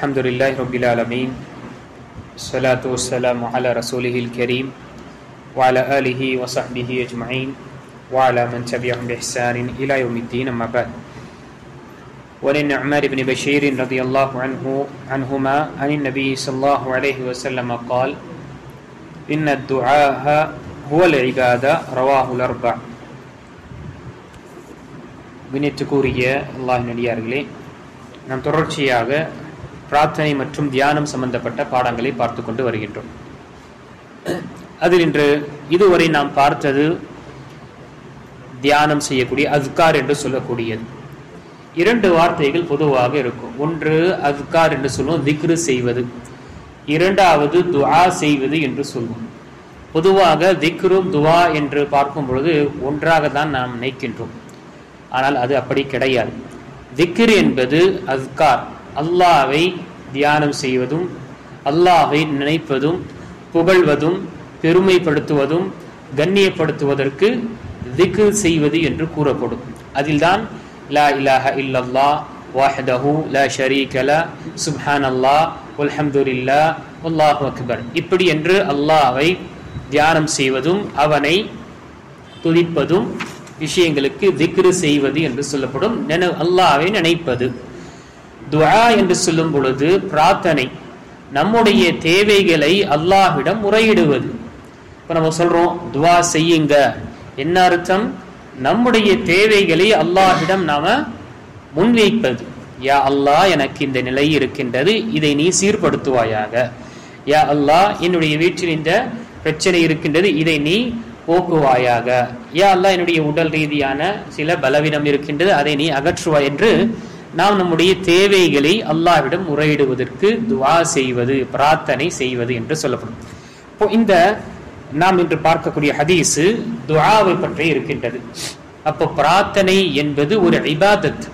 Alhamdulillahi Rabbil Alameen. Salatu wassalamu ala rasulihil kareem wa ala alihi wa sahbihi ajma'in wa ala man tabi'ahum bi ihsanin ila yawmiddin, amma ba'd. وعن النعمان بن بشير رضي الله عنهما عن النبي صلى الله عليه وسلم قال إن الدعاء هو العبادة رواه الأربع. வினத்துக்குரிய அல்லாஹ்வின் அடியார்களே, நாம் தொடர்ச்சியாக பிரார்த்தனை மற்றும் தியானம் சம்பந்தப்பட்ட பாடங்களை பார்த்து கொண்டு வருகின்றோம். அதில் இன்று இதுவரை நாம் பார்த்தது தியானம் செய்யக்கூடிய அஸ்கார் என்று சொல்லக்கூடியது. இரண்டு வார்த்தைகள் பொதுவாக இருக்கும். ஒன்று அஸ்கார் என்று சொல்லுவோம், திக்ரு செய்வது. இரண்டாவது துஆ செய்வது என்று சொல்வோம். பொதுவாக திக்ரும் துஆ என்று பார்க்கும் பொழுது ஒன்றாக தான் நாம் நினைக்கின்றோம். ஆனால் அது அப்படி கிடையாது. திக்ர் என்பது அஸ்கார், அல்லாஹ்வை தியானம் செய்வதும் அல்லாஹ்வை நினைப்பதும் புகழ்வதும் பெருமைப்படுத்துவதும் கண்ணியப்படுத்துவதற்கு திக்ர் செய்வது என்று கூறப்படும். அதில்தான் லா இலாஹ இல்லல்லாஹ் வஹ்தஹு லா ஷரீக லஹ் சுப்ஹானல்லாஹ் வல்ஹம்துலில்லாஹ் வல்லாஹு அக்பர் இப்படி என்று அல்லாஹ்வை தியானம் செய்வதும் அவனை துதிப்பதும் விஷயங்களுக்கு திக்ரு செய்வது என்று சொல்லப்படும். அல்லாஹ்வை நினைப்பது. துஆ என்று சொல்லும் பொழுது பிரார்த்தனை, நம்முடைய தேவைகளை அல்லாஹ்விடம் முறையிடுவது. இப்ப நம்ம சொல்றோம் துஆ செய்யுங்க, என்ன அர்த்தம்? நம்முடைய தேவைகளை அல்லாஹ்விடம் நாம முன்வைப்பது. யா அல்லாஹ், எனக்கு இந்த நிலை இருக்கின்றது, இதை நீ சீர்படுத்துவாயாக. யா அல்லாஹ், என்னுடைய வீட்டில் இந்த பிரச்சனை இருக்கின்றது, இதை நீ போக்குவாயாக. யா அல்லாஹ், என்னுடைய உடல் ரீதியான சில பலவீனம் இருக்கின்றது, அதை நீ அகற்றுவாய் என்று நாம் நம்முடைய தேவைகளை அல்லாஹ்விடம் முறையிடுவதற்கு துஆ செய்வது, பிரார்த்தனை செய்வது என்று சொல்லப்படும். இப்போ இந்த நாம் இன்று பார்க்கக்கூடிய ஹதீஸ் துஆவை பற்றி இருக்கின்றது. அப்போ பிரார்த்தனை என்பது ஒரு இபாதத்.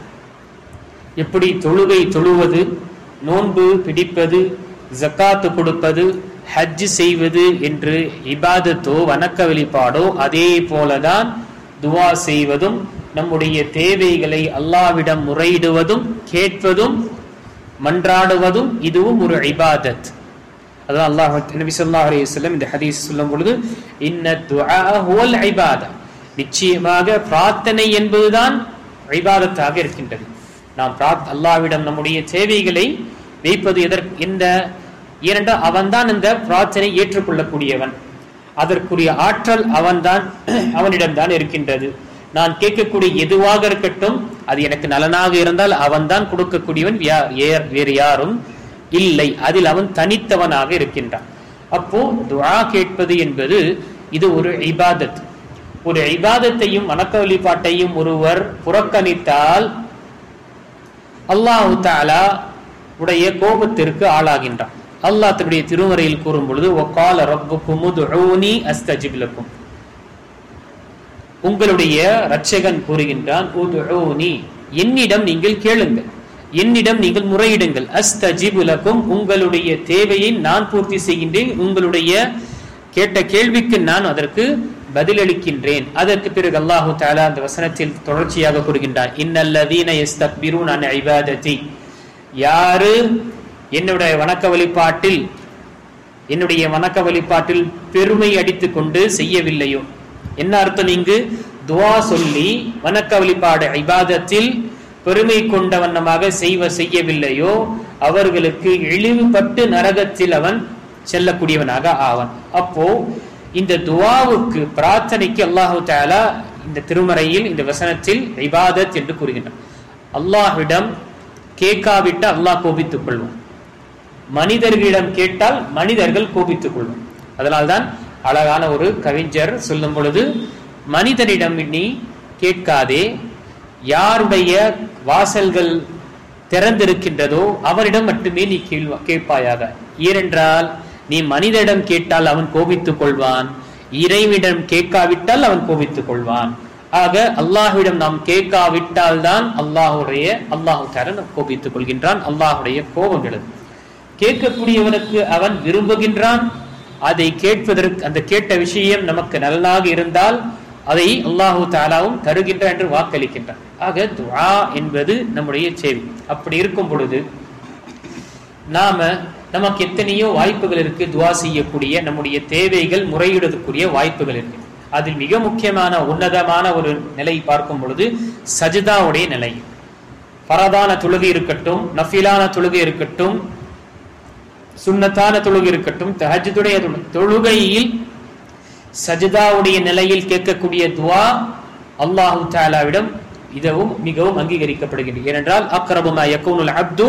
எப்படி தொழுகை தொழுவது, நோன்பு பிடிப்பது, ஜக்காத்து கொடுப்பது, ஹஜ் செய்வது என்று இபாதத்தோ வணக்க வழிபாடோ, அதே போலதான் துஆ செய்வதும் நம்முடைய தேவைகளை அல்லாஹ்விடம் முறையிடுவதும் கேட்பதும் மன்றாடுவதும் இதுவும் ஒரு இபாதத். அதான் அல்லாஹ் நபி ஸல்லல்லாஹு அலைஹி வஸல்லம் இந்த ஹதீஸ் சொல்லும் பொழுது இன்ன துஆ ஹுவல் இபாதா, நிச்சயமாக பிரார்த்தனை என்பதுதான் இபாதத்தாக இருக்கின்றது. நாம் அல்லாஹ்விடம் நம்முடைய தேவைகளை வைப்பது எந்த ஏனென்றால் அவன்தான் இந்த பிரார்த்தனை ஏற்றுக்கொள்ளக்கூடியவன், அதற்குரிய ஆற்றல் அவனிடம்தான் இருக்கின்றது. நான் கேட்கக்கூடிய எதுவாக இருக்கட்டும், அது எனக்கு நலனாக இருந்தால் அவன்தான் கொடுக்கக்கூடியவன், வேறு யாரும் இல்லை. அதில் அவன் தனித்தவனாக இருக்கின்றான். அப்போ துஆ கேட்பது என்பது இது ஒரு இபாதத். ஒரு இபாதத்தையும் வணக்க வழிபாட்டையும் ஒருவர் புறக்கணித்தால் அல்லாஹ் தஆலா உடைய கோபத்திற்கு ஆளாகின்றான். அல்லாஹ் தன்னுடைய திருமறையில் கூறும் பொழுது வகால ரப்புக்கும் உதுஊனி அஸ்தஜிப் லக்கும், உங்களுடைய இரட்சகன் கூறுகின்றான் உதுஊனி, என்னிடம் நீங்கள் கேளுங்கள், என்னிடம் நீங்கள் முறையிடுங்கள், அஸ்தஜிப் லக்கும், உங்களுடைய தேவையை நான் பூர்த்தி செய்கின்றேன், உங்களுடைய கேட்ட கேள்விக்கு நான் அதற்கு பதிலளிக்கின்றேன். அதற்கு பிறகு அல்லாஹு தஆலா அந்த வசனத்தில் தொடர்ச்சியாக கூறுகின்றான் இன்னல்லதீன யஸ்தக்பிரூன அன் இபாததி, யாரு என்னுடைய வணக்க வழிபாட்டில் பெருமை அடித்துக் கொண்டு செய்யவில்லையோ, என்ன அர்த்தம்? இங்கு துஆ சொல்லி வணக்க வழிபாடு இபாதத்தில் பெருமை கொண்ட வண்ணமாக செய்யவில்லையோ அவர்களுக்கு இழிவுபட்டு நரகத்தில் அவன் செல்லக்கூடியவனாக ஆவான். அப்போ இந்த துஆவுக்கு, பிரார்த்தனைக்கு அல்லாஹு தஆலா இந்த திருமறையில் இந்த வசனத்தில் இபாதத் என்று கூறுகின்றான். அல்லாஹ்விடம் கேட்காவிட்டால் அல்லாஹ் கோபித்துக் கொள்வான், மனிதர்களிடம் கேட்டால் மனிதர்கள் கோபித்துக் கொள்வான். அதனால்தான் அழகான ஒரு கவிஞர் சொல்லும் பொழுது மனிதனிடம் நீ கேட்காதே, யாருடைய வாசல்கள் திறந்திருக்கின்றதோ அவரிடம் மட்டுமே நீ கேட்பாயாக. ஏனென்றால் நீ மனிதனிடம் கேட்டால் அவன் கோபித்துக் கொள்வான், இறைவனிடம் கேட்காவிட்டால் அவன் கோபித்துக் கொள்வான். ஆக அல்லாஹ்விடம் நாம் கேட்காவிட்டால் தான் அல்லாஹு தஆலா கோபித்துக் கொள்கின்றான். அல்லாஹுடைய கோபங்கள் கேட்கக்கூடியவனுக்கு அவன் விரும்புகின்றான். அதை கேட்பதற்கு, அந்த கேட்ட விஷயம் நமக்கு நலனாக இருந்தால் அதை அல்லாஹு தஆலாவும் தருகின்றான் என்று வாக்களிக்கின்றான். ஆக துஆ என்பது நம்முடைய சேவை. அப்படி இருக்கும் பொழுது நமக்கு எத்தனையோ வாய்ப்புகள் இருக்கு துவா செய்யக்கூடிய, நம்முடைய தேவைகள் முறையிடக்கூடிய வாய்ப்புகள் இருக்கு. அதில் மிக முக்கியமான உன்னதமான ஒரு நிலை பார்க்கும் பொழுது சஜிதாவுடைய நிலை. ஃபரதான தொழுகை இருக்கட்டும், நஃபிலான தொழுகை இருக்கட்டும், சுன்னத்தான தொழுகை இருக்கட்டும், தஹஜ்ஜுடைய தொழுகையில் சஜிதாவுடைய நிலையில் கேட்கக்கூடிய துவா அல்லாஹு தஆலாவிடம் இதுவும் மிகவும் அங்கீகரிக்கப்படுகிறது. ஏனென்றால் அக்ரபு மா யகூனுல் அப்து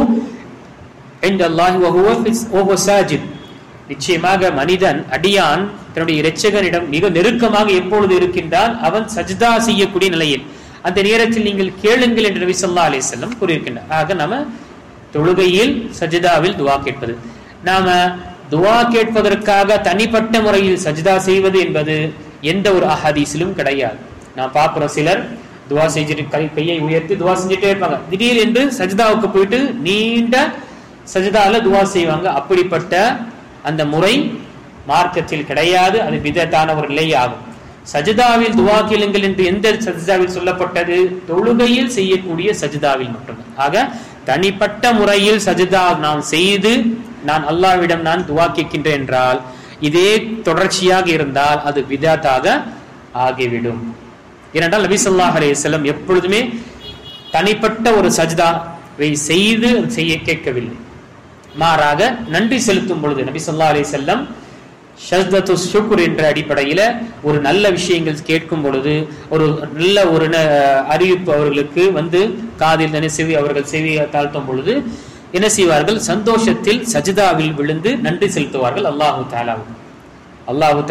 இன்டல்லாஹி வ ஹுவ சாஜித், நிச்சயமாக மனிதன் அடியான் தன்னுடைய இரட்சகனிடம் மிக நெருக்கமாக எப்பொழுது இருக்கின்றான்? அவன் சஜ்தா செய்யக்கூடிய நிலையில். அந்த நேரத்தில் நீங்கள் கேளுங்கள் என்று நபி ஸல்லல்லாஹு அலைஹி வஸல்லம் கூறியிருக்கின்றார். ஆக நாம தொழுகையில் சஜ்தாவில் துவா கேட்பது, நாம துவா கேட்பதற்காக தனிப்பட்ட முறையில் சஜ்தா செய்வது என்பது எந்த ஒரு அஹதீஸிலும் கிடையாது. நான் பார்க்கிறோம், சிலர் துவா செஞ்சுட்டு கையை உயர்த்தி துவா செஞ்சுட்டே இருப்பாங்க, திடீர் என்று சஜ்தாவுக்கு போயிட்டு நீண்ட சஜ்தால துவா செய்வாங்க. அப்படிப்பட்ட அந்த முறை மார்க்கத்தில் கிடையாது. அது பிதத்தான ஒரு நிலை ஆகும். சஜ்தாவில் துவா கேளுங்கள் என்று எந்த சஜ்தாவில் சொல்லப்பட்டது? தொழுகையில் செய்யக்கூடிய சஜ்தாவில் மட்டுமே. ஆக தனிப்பட்ட முறையில் சஜ்தா நாம் செய்து நான் அல்லாஹ்விடம் நான் துவா கேட்கின்றேன் என்றால், இதே தொடர்ச்சியாக இருந்தால் அது பிதத்தாக ஆகிவிடும். ஏனென்றால் நபி ஸல்லல்லாஹு அலைஹி வஸல்லம் எப்பொழுதுமே தனிப்பட்ட ஒரு சஜ்தாவை செய்து செய்ய கேட்கவில்லை. மாறாக நன்றி செலுத்தும் பொழுது நபி ஸல்லல்லாஹு அலைஹி வஸல்லம் ஷஜ்தத்து ஷுக்ர் என்ற அடிப்படையில ஒரு நல்ல விஷயங்கள் கேட்கும் பொழுது, ஒரு நல்ல ஒரு அறிவிப்பு அவர்களுக்கு வந்து காதில் செவி அவர்கள் செவி தாழ்த்தும் பொழுது என்ன செய்வார்கள்? சந்தோஷத்தில் சஜ்தாவில் விழுந்து நன்றி செலுத்துவார்கள் அல்லாஹு தஆலாவுக்கு. அல்லாஹு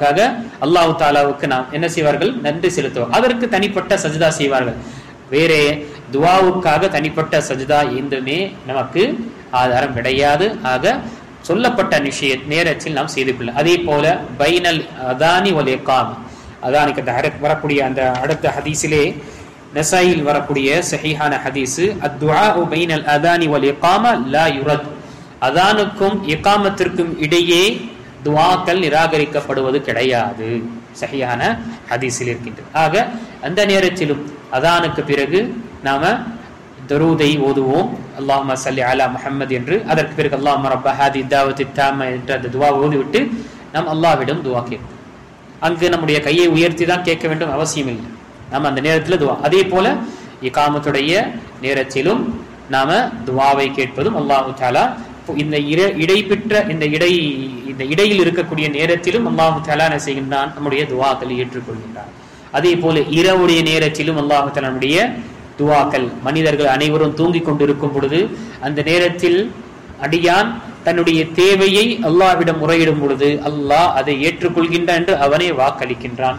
தஆலாவுக்கு நாம் என்ன செய்வார்கள்? நன்றி செலுத்துவார். அதற்கு தனிப்பட்ட சஜ்தா செய்வார்கள். வேறே துவாவுக்காக தனிப்பட்ட சஜ்தா எதுவுமே நமக்கு ஆதாரம் கிடையாது. ஆக சொல்லப்பட்ட நேரத்தில் நாம் செய்து கொள்ள. அதே போல பைனல் அதானி வல் இகாமா, அதானிக்கு வரக்கூடிய அந்த அடுத்த ஹதீஸிலே நஸாயில் வரக்கூடிய சஹீஹான ஹதீஸ், அத்துஆஉ பைனல் அதானி வல் இகாமா லா யுரத், அதானுக்கும் இகாமத்திற்கும் இடையே துஆக்கள் நிராகரிக்கப்படுவது கிடையாது, சஹீஹான ஹதீஸில் இருக்கின்றது. ஆக அந்த நேரத்திலும் அதானுக்கு பிறகு நாம தரூதை ஓதுவோம், அல்லாஹும்ம ஸல்லி அலா முஹம்மது என்று. அதற்கு பிறகு அல்லாஹும்ம ரப்ப ஹாதி தாவத்தி தாம்ம என்ற அந்த துவா ஓதிவிட்டு நாம் அல்லாஹ்விடம் துவா கேட்போம். அங்கு நம்முடைய கையை உயர்த்தி தான் கேட்க வேண்டும் அவசியம் இல்லை. நாம் அந்த நேரத்தில் துவா. அதே போல இகாமத்துடைய நேரத்திலும் நாம துவாவை கேட்பதும் அல்லாஹு தஆலா இந்த இடைப்பெற்ற இந்த இடையில் இருக்கக்கூடிய நேரத்திலும் அல்லாஹு தஆலா என்ன செய்கின்றான்? நம்முடைய துவாக்களை ஏற்றுக்கொள்கின்றான். அதே போல இரவுடைய நேரத்திலும் அல்லாஹு தஆலா நம்முடைய துவாக்கள், மனிதர்கள் அனைவரும் தூங்கிக் கொண்டிருக்கும் பொழுது அந்த நேரத்தில் அடியான் தன்னுடைய தேவையை அல்லாஹ்விடம் முறையிடும் பொழுது அல்லாஹ் அதை ஏற்றுக்கொள்கின்றான் என்று அவனே வாக்களிக்கின்றான்.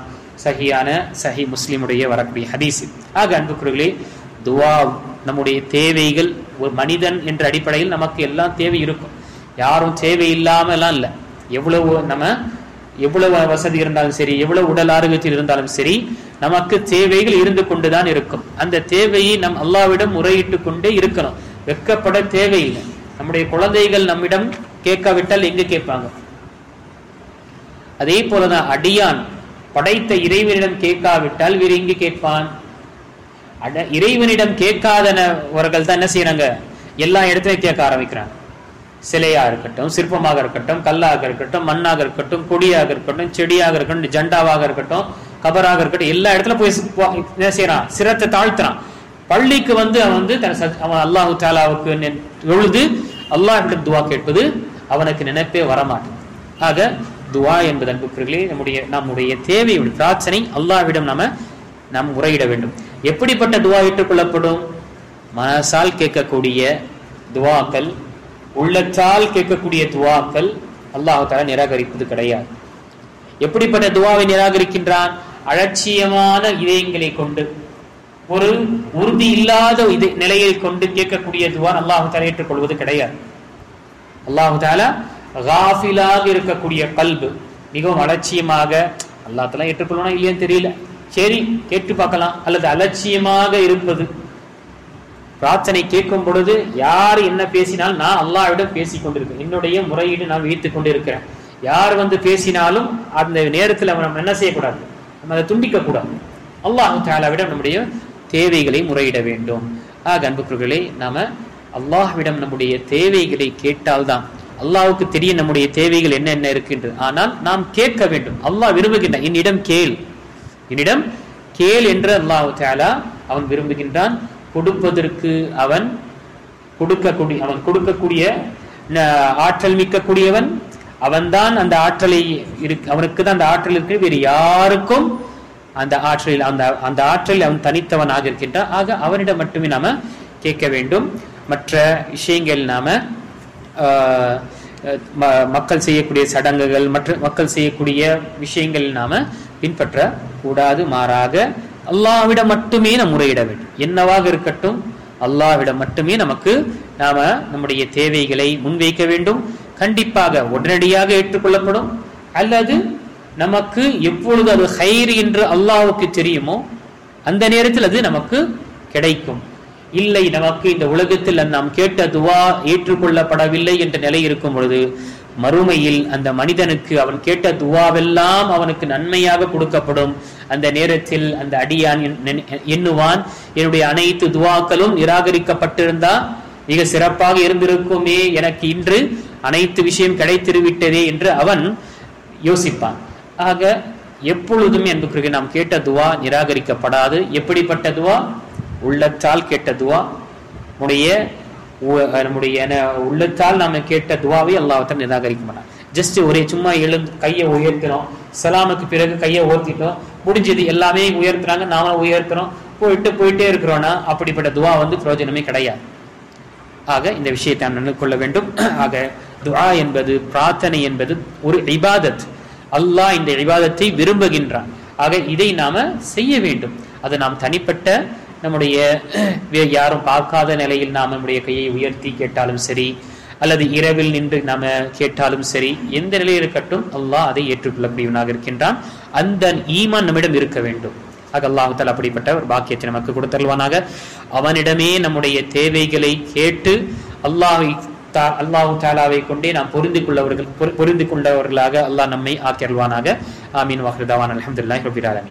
சஹி முஸ்லிமுடைய வரக்கூடிய ஹதீஸ். ஆக அன்புக்குரியவர்களே, துவா நம்முடைய தேவைகள், ஒரு மனிதன் என்ற அடிப்படையில் நமக்கு எல்லாம் தேவை இருக்கும். யாரும் தேவை இல்லாமலாம் இல்லை. எவ்வளவு வசதி இருந்தாலும் சரி, எவ்வளவு உடல் ஆரோக்கியத்தில் இருந்தாலும் சரி, நமக்கு தேவைகள் இருந்து கொண்டுதான் இருக்கும். அந்த தேவையை நம் அல்லாஹ்விடம் முறையிட்டு கொண்டே இருக்கணும். வெட்கப்பட தேவையில்லை. நம்முடைய குழந்தைகள் நம்மிடம் கேட்காவிட்டால் எங்க கேட்பாங்க? அதே போலதான் அடியான் படைத்த இறைவனிடம் கேட்காவிட்டால் வேறு எங்கு கேட்பான்? இறைவனிடம் கேட்காதவர்கள் தான் என்ன செய்யறாங்க? எல்லா இடத்துலையும் கேட்க ஆரம்பிக்கிறாங்க. சிலையா இருக்கட்டும், சிற்பமாக இருக்கட்டும், கல்லாக இருக்கட்டும், மண்ணாக இருக்கட்டும், கொடியாக இருக்கட்டும், செடியாக இருக்கட்டும், ஜண்டாவாக இருக்கட்டும், கபராக இருக்கட்டும், எல்லா இடத்துல போய் என்ன செய்யறான்? சிரத்தை தாழ்த்துறான். பள்ளிக்கு அவன் அல்லாஹு தஆலாவுக்கு தொழுது அல்லாஹ்விடம் துவா கேட்பது அவனுக்கு நினைப்பே வரமாட்டேன். ஆக துவா என்பது அன்புக்குரியவர்களே நம்முடைய தேவையுடைய பிரார்த்தனை அல்லாஹ்விடம் நாம் முறையிட வேண்டும். எப்படிப்பட்ட துவா ஏற்றுக்கொள்ளப்படும்? மனசால் கேட்கக்கூடிய துவாக்கள், உள்ளத்தால் கேட்கக்கூடிய துவாக்கள் அல்லாஹ் தஆலா நிராகரிப்பது கிடையாது. எப்படிப்பட்ட துவாவை நிராகரிக்கின்றான்? அலட்சியமான இதயங்களை கொண்டு, ஒரு உறுதி இல்லாத நிலையை கொண்டு கேட்கக்கூடிய துவா அல்லாஹ் தஆலா ஏற்றுக்கொள்வது கிடையாது. அல்லாஹ் தஆலா காஃபிலாக இருக்கக்கூடிய கல்பு, மிகவும் அலட்சியமாக, அல்லாஹ் தஆலா ஏற்றுக்கொள்ளணும் இல்லையான்னு தெரியல, சரி கேட்டு பார்க்கலாம், அல்லது அலட்சியமாக இருப்பது. பிரார்த்தனை கேட்கும் பொழுது யார் என்ன பேசினாலும் நான் அல்லாஹ்விடம் பேசிக் கொண்டிருக்கேன், என்னுடைய முறையீடு நான் வைத்துக் கொண்டிருக்கிறேன். யார் பேசினாலும் அந்த நேரத்தில் நம்ம என்ன செய்யக்கூடாது? நம்ம அதை துண்டிக்க கூடாது. அல்லாஹ் தஆலாவிடம் நம்முடைய தேவைகளை முறையிட வேண்டும். ஆக அன்புக்குரியவர்களே, நாம அல்லாஹ்விடம் நம்முடைய தேவைகளை கேட்டால்தான் அல்லாஹ்வுக்கு தெரியும் நம்முடைய தேவைகள் என்ன இருக்கின்றது. ஆனால் நாம் கேட்க வேண்டும். அல்லாஹ் விரும்புகின்றான், என்னிடம் கேள் என்று அல்லாஹ் தஆலா அவன் விரும்புகின்றான். கொடுப்பதற்கு அவன் கொடுக்கக்கூடிய ஆற்றல் மிக்கக்கூடியவன் அவன்தான். அந்த ஆற்றலை அவனுக்கு தான் அந்த ஆற்றல் இருக்கு, வேறு யாருக்கும் அந்த ஆற்றலில் அவன் தனித்தவனாக இருக்கின்றான். ஆக அவனிடம் மட்டுமே நாம கேட்க வேண்டும். மற்ற விஷயங்கள் நாம மக்கள் செய்யக்கூடிய சடங்குகள், மற்ற மக்கள் செய்யக்கூடிய விஷயங்கள் நாம பின்பற்ற கூடாது. மாறாக அல்லாஹ்விடம் மட்டுமே நாம் முறையிட வேண்டும். என்னவாக இருக்கட்டும், அல்லாஹ்விடம் மட்டுமே நாம நம்முடைய தேவைகளை முன்வைக்க வேண்டும். கண்டிப்பாக உடனடியாக ஏற்றுக்கொள்ளப்படும். அல்லது நமக்கு எப்பொழுது அது ஹைர் என்று அல்லாஹ்வுக்கு தெரியுமோ அந்த நேரத்தில் அது நமக்கு கிடைக்கும். இல்லை, நமக்கு இந்த உலகத்தில் நாம் கேட்ட துவா ஏற்றுக்கொள்ளப்படவில்லை என்ற நிலை இருக்கும் பொழுது மறுமையில் அந்த மனிதனுக்கு அவன் கேட்ட துவாவெல்லாம் அவனுக்கு நன்மையாக கொடுக்கப்படும். அந்த நேரத்தில் அந்த அடியான் எண்ணுவான், என்னுடைய அனைத்து துவாக்களும் நிராகரிக்கப்பட்டிருந்தா மிக சிறப்பாக இருந்திருக்குமே, எனக்கு இன்று அனைத்து விஷயம் கிடைத்திருவிட்டதே என்று அவன் யோசிப்பான். ஆக எப்பொழுதுமே அன்புக்குரிய நாம் கேட்ட துவா நிராகரிக்கப்படாது. எப்படிப்பட்ட துவா? உள்ளத்தால் கேட்ட துவா. நம்முடைய உள்ளத்தால் நாம கேட்ட துவாவை அல்லாஹ்விடம் நிராகரிக்க மாட்டான். ஜஸ்ட் ஒரே சும்மா எழுந்து கையை உயர்த்தினோம், சலாமுக்கு பிறகு கையை ஓர்த்திட்டோம், முடிஞ்சது, எல்லாமே உயர்த்துறாங்க, நாம உயர்த்துறோம், போயிட்டே இருக்கிறோம்னா அப்படிப்பட்ட துவா பிரயோஜனமே கிடையாது. ஆக இந்த விஷயத்தை நாம் நினைவு கொள்ள வேண்டும். ஆக துஆ என்பது, பிரார்த்தனை என்பது ஒரு இபாதத். அல்லாஹ் இந்த இபாதத்தை விரும்புகின்றான். ஆக இதை நாம செய்ய வேண்டும். அது நாம் தனிப்பட்ட நம்முடைய யாரும் பார்க்காத நிலையில் நாம் நம்முடைய கையை உயர்த்தி கேட்டாலும் சரி, அல்லது இரவில் நின்று நாம கேட்டாலும் சரி, எந்த நிலையில் இருக்கட்டும் அல்லாஹ் அதை ஏற்றுக்கொள்ளக்கூடியவனாக இருக்கின்றான். அந்த ஈமான் நம்மிடம் இருக்க வேண்டும். ஆக அல்லாஹ் தஆலா அப்படிப்பட்ட ஒரு பாக்கியத்தை நமக்கு கொடுத்தருள்வானாக. அவனிடமே நம்முடைய தேவைகளை கேட்டு அல்லாஹ் தஆலாவை கொண்டே நாம் பொருந்திக் கொண்டவர்களாக அல்லாஹ் நம்மை ஆக்கியருள்வானாக. ஆமீன். வாஹிரு தஅவானா அல்ஹம்துலில்லாஹி ரப்பில் ஆலமீன்.